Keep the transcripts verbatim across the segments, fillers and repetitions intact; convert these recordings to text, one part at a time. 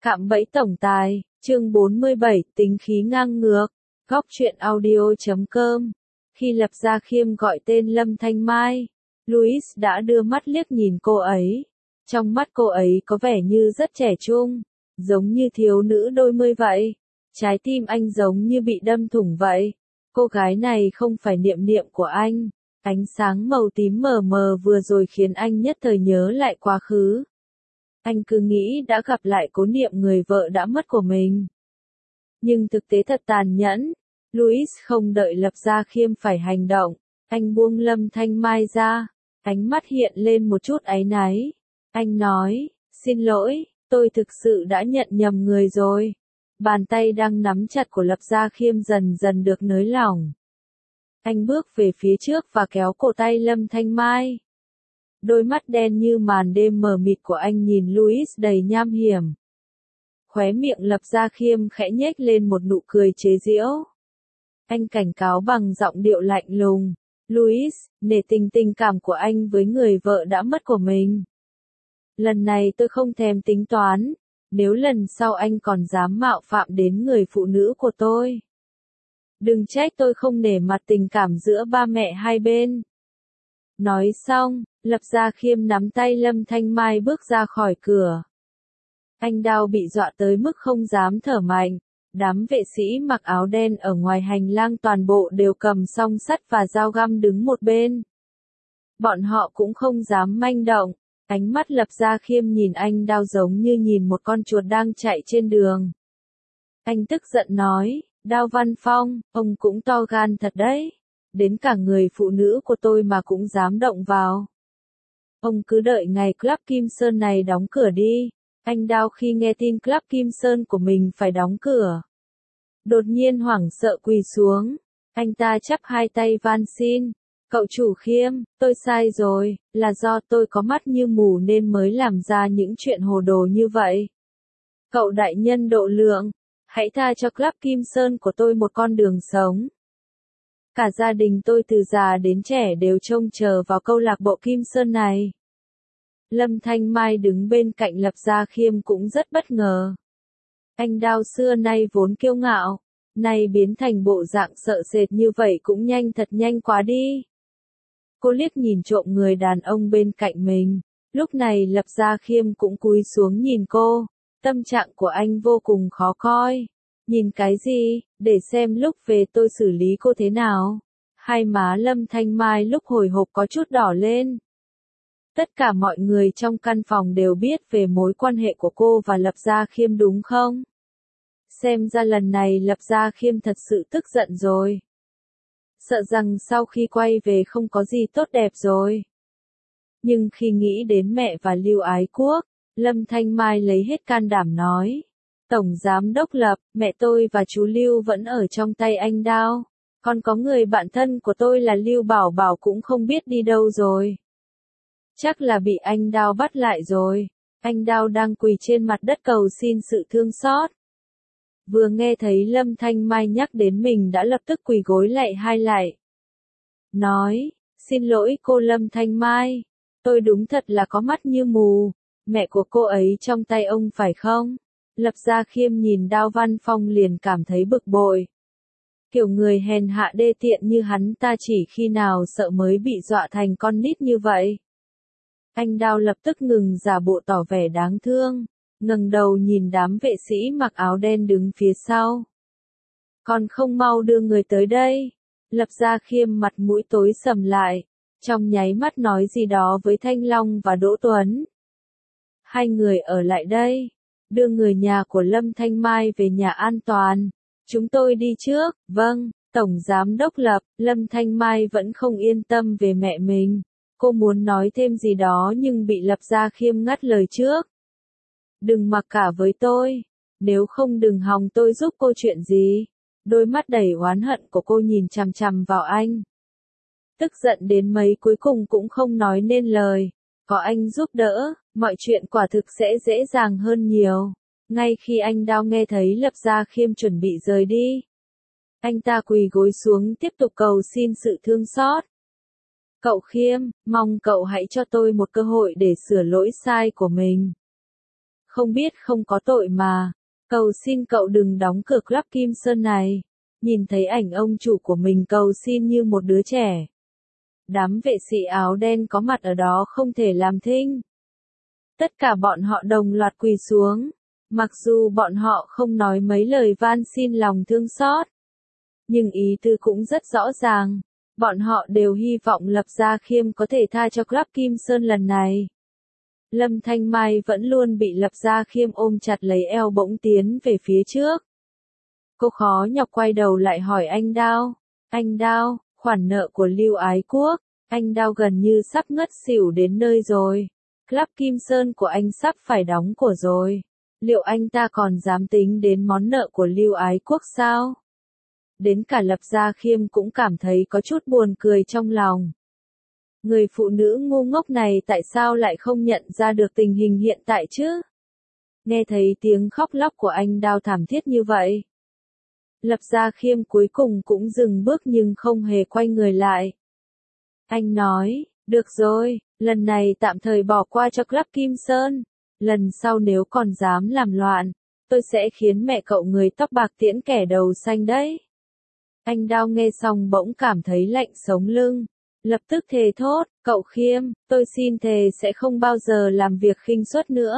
Cạm bẫy tổng tài, chương bốn mươi bảy, tính khí ngang ngược, góc truyện audio chấm com. Khi Lập Gia Khiêm gọi tên Lâm Thanh Mai, Louis đã đưa mắt liếc nhìn cô ấy. Trong mắt cô ấy có vẻ như rất trẻ trung, giống như thiếu nữ đôi mươi vậy. Trái tim anh giống như bị đâm thủng vậy. Cô gái này không phải Niệm Niệm của anh. Ánh sáng màu tím mờ mờ vừa rồi khiến anh nhất thời nhớ lại quá khứ. Anh cứ nghĩ đã gặp lại Cố Niệm, người vợ đã mất của mình. Nhưng thực tế thật tàn nhẫn. Louis không đợi Lập Gia Khiêm phải hành động. Anh buông Lâm Thanh Mai ra. Ánh mắt hiện lên một chút áy náy. Anh nói, xin lỗi, tôi thực sự đã nhận nhầm người rồi. Bàn tay đang nắm chặt của Lập Gia Khiêm dần dần được nới lỏng. Anh bước về phía trước và kéo cổ tay Lâm Thanh Mai. Đôi mắt đen như màn đêm mờ mịt của anh nhìn Louis đầy nham hiểm. Khóe miệng Lập Gia Khiêm khẽ nhếch lên một nụ cười chế giễu. Anh cảnh cáo bằng giọng điệu lạnh lùng. Louis, nể tình tình cảm của anh với người vợ đã mất của mình. Lần này tôi không thèm tính toán. Nếu lần sau anh còn dám mạo phạm đến người phụ nữ của tôi, đừng trách tôi không nể mặt tình cảm giữa ba mẹ hai bên. Nói xong, Lập Gia Khiêm nắm tay Lâm Thanh Mai bước ra khỏi cửa. Anh Đao bị dọa tới mức không dám thở mạnh. Đám vệ sĩ mặc áo đen ở ngoài hành lang toàn bộ đều cầm song sắt và dao găm đứng một bên. Bọn họ cũng không dám manh động. Ánh mắt Lập Gia Khiêm nhìn anh Đao giống như nhìn một con chuột đang chạy trên đường. Anh tức giận nói, Đao Văn Phong, ông cũng to gan thật đấy. Đến cả người phụ nữ của tôi mà cũng dám động vào. Ông cứ đợi ngày Club Kim Sơn này đóng cửa đi. Anh Đao khi nghe tin Club Kim Sơn của mình phải đóng cửa, đột nhiên hoảng sợ quỳ xuống. Anh ta chắp hai tay van xin. Cậu chủ Khiêm, tôi sai rồi, là do tôi có mắt như mù nên mới làm ra những chuyện hồ đồ như vậy. Cậu đại nhân độ lượng, hãy tha cho Club Kim Sơn của tôi một con đường sống. Cả gia đình tôi từ già đến trẻ đều trông chờ vào câu lạc bộ Kim Sơn này. Lâm Thanh Mai đứng bên cạnh Lập Gia Khiêm cũng rất bất ngờ. Anh Đao xưa nay vốn kiêu ngạo, nay biến thành bộ dạng sợ sệt như vậy cũng nhanh thật nhanh quá đi. Cô liếc nhìn trộm người đàn ông bên cạnh mình. Lúc này Lập Gia Khiêm cũng cúi xuống nhìn cô. Tâm trạng của anh vô cùng khó coi. Nhìn cái gì, để xem lúc về tôi xử lý cô thế nào. Hai má Lâm Thanh Mai lúc hồi hộp có chút đỏ lên. Tất cả mọi người trong căn phòng đều biết về mối quan hệ của cô và Lập Gia Khiêm đúng không? Xem ra lần này Lập Gia Khiêm thật sự tức giận rồi. Sợ rằng sau khi quay về không có gì tốt đẹp rồi. Nhưng khi nghĩ đến mẹ và Lưu Ái Quốc, Lâm Thanh Mai lấy hết can đảm nói. Tổng Giám Đốc Lập, mẹ tôi và chú Lưu vẫn ở trong tay anh Đao. Còn có người bạn thân của tôi là Lưu Bảo Bảo cũng không biết đi đâu rồi. Chắc là bị anh Đao bắt lại rồi. Anh Đao đang quỳ trên mặt đất cầu xin sự thương xót. Vừa nghe thấy Lâm Thanh Mai nhắc đến mình đã lập tức quỳ gối lạy hai lại. Nói, xin lỗi cô Lâm Thanh Mai. Tôi đúng thật là có mắt như mù. Mẹ của cô ấy trong tay ông phải không? Lập Gia Khiêm nhìn Đao Văn Phong liền cảm thấy bực bội. Kiểu người hèn hạ đê tiện như hắn ta chỉ khi nào sợ mới bị dọa thành con nít như vậy. Anh Đao lập tức ngừng giả bộ tỏ vẻ đáng thương. Ngẩng đầu nhìn đám vệ sĩ mặc áo đen đứng phía sau. Còn không mau đưa người tới đây. Lập Gia Khiêm mặt mũi tối sầm lại. Trong nháy mắt nói gì đó với Thanh Long và Đỗ Tuấn. Hai người ở lại đây. Đưa người nhà của Lâm Thanh Mai về nhà an toàn. Chúng tôi đi trước. Vâng, Tổng Giám Đốc Lập. Lâm Thanh Mai vẫn không yên tâm về mẹ mình. Cô muốn nói thêm gì đó nhưng bị Lập Gia Khiêm ngắt lời trước. Đừng mặc cả với tôi. Nếu không đừng hòng tôi giúp cô chuyện gì. Đôi mắt đầy oán hận của cô nhìn chằm chằm vào anh. Tức giận đến mấy cuối cùng cũng không nói nên lời. Có anh giúp đỡ, mọi chuyện quả thực sẽ dễ dàng hơn nhiều. Ngay khi anh Đao nghe thấy Lập Gia Khiêm chuẩn bị rời đi, anh ta quỳ gối xuống tiếp tục cầu xin sự thương xót. Cậu Khiêm, mong cậu hãy cho tôi một cơ hội để sửa lỗi sai của mình. Không biết không có tội mà. Cầu xin cậu đừng đóng cửa Club Kim Sơn này. Nhìn thấy ảnh ông chủ của mình cầu xin như một đứa trẻ. Đám vệ sĩ áo đen có mặt ở đó không thể làm thinh. Tất cả bọn họ đồng loạt quỳ xuống. Mặc dù bọn họ không nói mấy lời van xin lòng thương xót. Nhưng ý tư cũng rất rõ ràng. Bọn họ đều hy vọng Lập Gia Khiêm có thể tha cho Club Kim Sơn lần này. Lâm Thanh Mai vẫn luôn bị Lập Gia Khiêm ôm chặt lấy eo bỗng tiến về phía trước. Cô khó nhọc quay đầu lại hỏi anh Đao. Anh Đao, khoản nợ của Lưu Ái Quốc, anh Đao gần như sắp ngất xỉu đến nơi rồi. Club Kim Sơn của anh sắp phải đóng của rồi. Liệu anh ta còn dám tính đến món nợ của Lưu Ái Quốc sao? Đến cả Lập Gia Khiêm cũng cảm thấy có chút buồn cười trong lòng. Người phụ nữ ngu ngốc này tại sao lại không nhận ra được tình hình hiện tại chứ? Nghe thấy tiếng khóc lóc của anh Đao thảm thiết như vậy. Lập Gia Khiêm cuối cùng cũng dừng bước nhưng không hề quay người lại. Anh nói, được rồi, lần này tạm thời bỏ qua cho Club Kim Sơn. Lần sau nếu còn dám làm loạn, tôi sẽ khiến mẹ cậu người tóc bạc tiễn kẻ đầu xanh đấy. Anh Đao nghe xong bỗng cảm thấy lạnh sống lưng. Lập tức thề thốt, cậu Khiêm, tôi xin thề sẽ không bao giờ làm việc khinh suất nữa.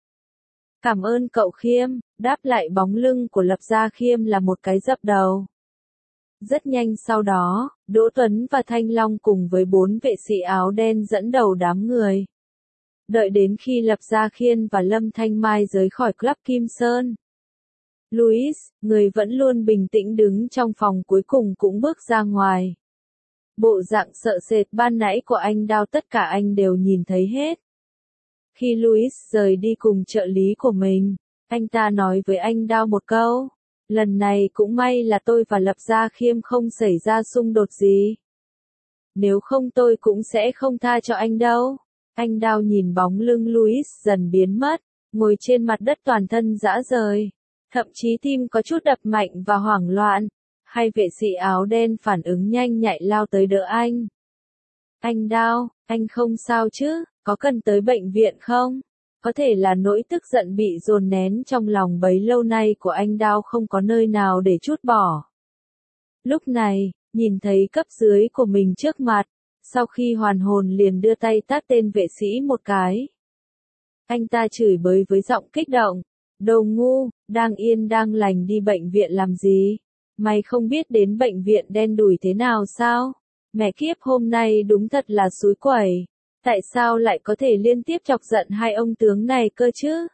Cảm ơn cậu Khiêm, đáp lại bóng lưng của Lập Gia Khiêm là một cái dập đầu. Rất nhanh sau đó, Đỗ Tuấn và Thanh Long cùng với bốn vệ sĩ áo đen dẫn đầu đám người. Đợi đến khi Lập Gia Khiêm và Lâm Thanh Mai rời khỏi Club Kim Sơn. Louis, người vẫn luôn bình tĩnh đứng trong phòng cuối cùng cũng bước ra ngoài. Bộ dạng sợ sệt ban nãy của anh Đao tất cả anh đều nhìn thấy hết. Khi Louis rời đi cùng trợ lý của mình, anh ta nói với anh Đao một câu. Lần này cũng may là tôi và Lập Gia Khiêm không xảy ra xung đột gì. Nếu không tôi cũng sẽ không tha cho anh đâu. Anh Đao nhìn bóng lưng Louis dần biến mất, ngồi trên mặt đất toàn thân rã rời. Thậm chí tim có chút đập mạnh và hoảng loạn. Hai vệ sĩ áo đen phản ứng nhanh nhạy lao tới đỡ anh. Anh Đao, anh không sao chứ, có cần tới bệnh viện không? Có thể là nỗi tức giận bị dồn nén trong lòng bấy lâu nay của anh Đao không có nơi nào để trút bỏ. Lúc này, nhìn thấy cấp dưới của mình trước mặt, sau khi hoàn hồn liền đưa tay tát tên vệ sĩ một cái. Anh ta chửi bới với giọng kích động. Đồ ngu, đang yên đang lành đi bệnh viện làm gì? Mày không biết đến bệnh viện đen đủi thế nào sao? Mẹ kiếp hôm nay đúng thật là xúi quẩy. Tại sao lại có thể liên tiếp chọc giận hai ông tướng này cơ chứ?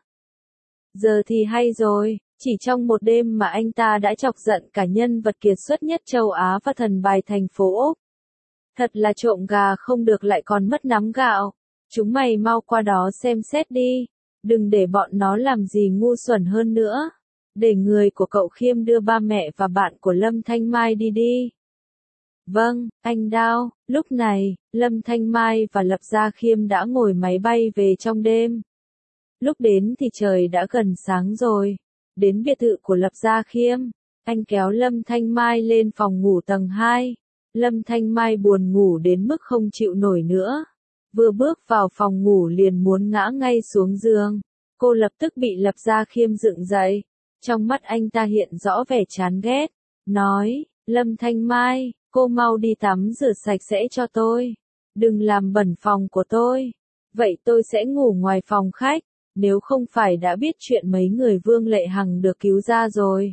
Giờ thì hay rồi, chỉ trong một đêm mà anh ta đã chọc giận cả nhân vật kiệt xuất nhất châu Á và thần bài thành phố Úc. Thật là trộm gà không được lại còn mất nắm gạo. Chúng mày mau qua đó xem xét đi. Đừng để bọn nó làm gì ngu xuẩn hơn nữa. Để người của cậu Khiêm đưa ba mẹ và bạn của Lâm Thanh Mai đi đi. Vâng, anh Đao. Lúc này, Lâm Thanh Mai và Lập Gia Khiêm đã ngồi máy bay về trong đêm. Lúc đến thì trời đã gần sáng rồi. Đến biệt thự của Lập Gia Khiêm, anh kéo Lâm Thanh Mai lên phòng ngủ tầng hai. Lâm Thanh Mai buồn ngủ đến mức không chịu nổi nữa. Vừa bước vào phòng ngủ liền muốn ngã ngay xuống giường. Cô lập tức bị Lập Gia Khiêm dựng dậy. Trong mắt anh ta hiện rõ vẻ chán ghét. Nói, Lâm Thanh Mai, cô mau đi tắm rửa sạch sẽ cho tôi. Đừng làm bẩn phòng của tôi. Vậy tôi sẽ ngủ ngoài phòng khách. Nếu không phải đã biết chuyện mấy người Vương Lệ Hằng được cứu ra rồi.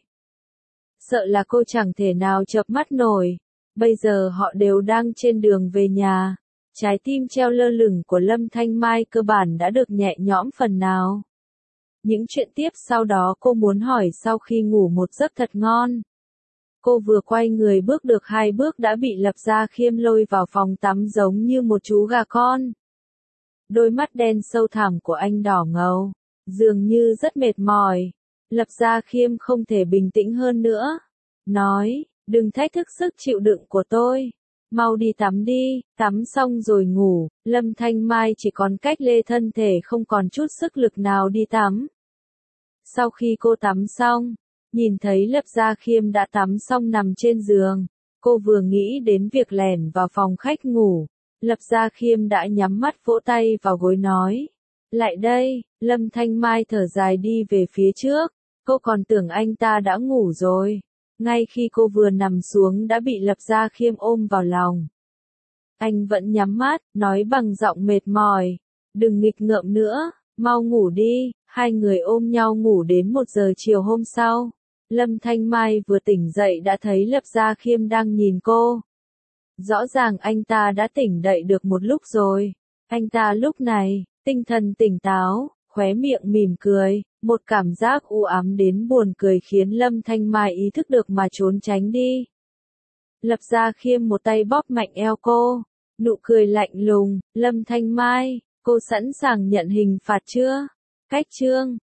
Sợ là cô chẳng thể nào chợp mắt nổi. Bây giờ họ đều đang trên đường về nhà. Trái tim treo lơ lửng của Lâm Thanh Mai cơ bản đã được nhẹ nhõm phần nào. Những chuyện tiếp sau đó cô muốn hỏi sau khi ngủ một giấc thật ngon. Cô vừa quay người bước được hai bước đã bị Lập Gia Khiêm lôi vào phòng tắm giống như một chú gà con. Đôi mắt đen sâu thẳm của anh đỏ ngầu, dường như rất mệt mỏi. Lập Gia Khiêm không thể bình tĩnh hơn nữa. Nói, đừng thách thức sức chịu đựng của tôi. Mau đi tắm đi, tắm xong rồi ngủ. Lâm Thanh Mai chỉ còn cách lê thân thể không còn chút sức lực nào đi tắm. Sau khi cô tắm xong, nhìn thấy Lập Gia Khiêm đã tắm xong nằm trên giường. Cô vừa nghĩ đến việc lẻn vào phòng khách ngủ. Lập Gia Khiêm đã nhắm mắt vỗ tay vào gối nói. Lại đây, Lâm Thanh Mai thở dài đi về phía trước, cô còn tưởng anh ta đã ngủ rồi. Ngay khi cô vừa nằm xuống đã bị Lập Gia Khiêm ôm vào lòng. Anh vẫn nhắm mắt, nói bằng giọng mệt mỏi, đừng nghịch ngợm nữa, mau ngủ đi. Hai người ôm nhau ngủ đến một giờ chiều hôm sau. Lâm Thanh Mai vừa tỉnh dậy đã thấy Lập Gia Khiêm đang nhìn cô. Rõ ràng anh ta đã tỉnh dậy được một lúc rồi. Anh ta lúc này, tinh thần tỉnh táo, khóe miệng mỉm cười, một cảm giác u ám đến buồn cười khiến Lâm Thanh Mai ý thức được mà trốn tránh đi. Lập Gia Khiêm một tay bóp mạnh eo cô, nụ cười lạnh lùng, Lâm Thanh Mai, cô sẵn sàng nhận hình phạt chưa? Cách chương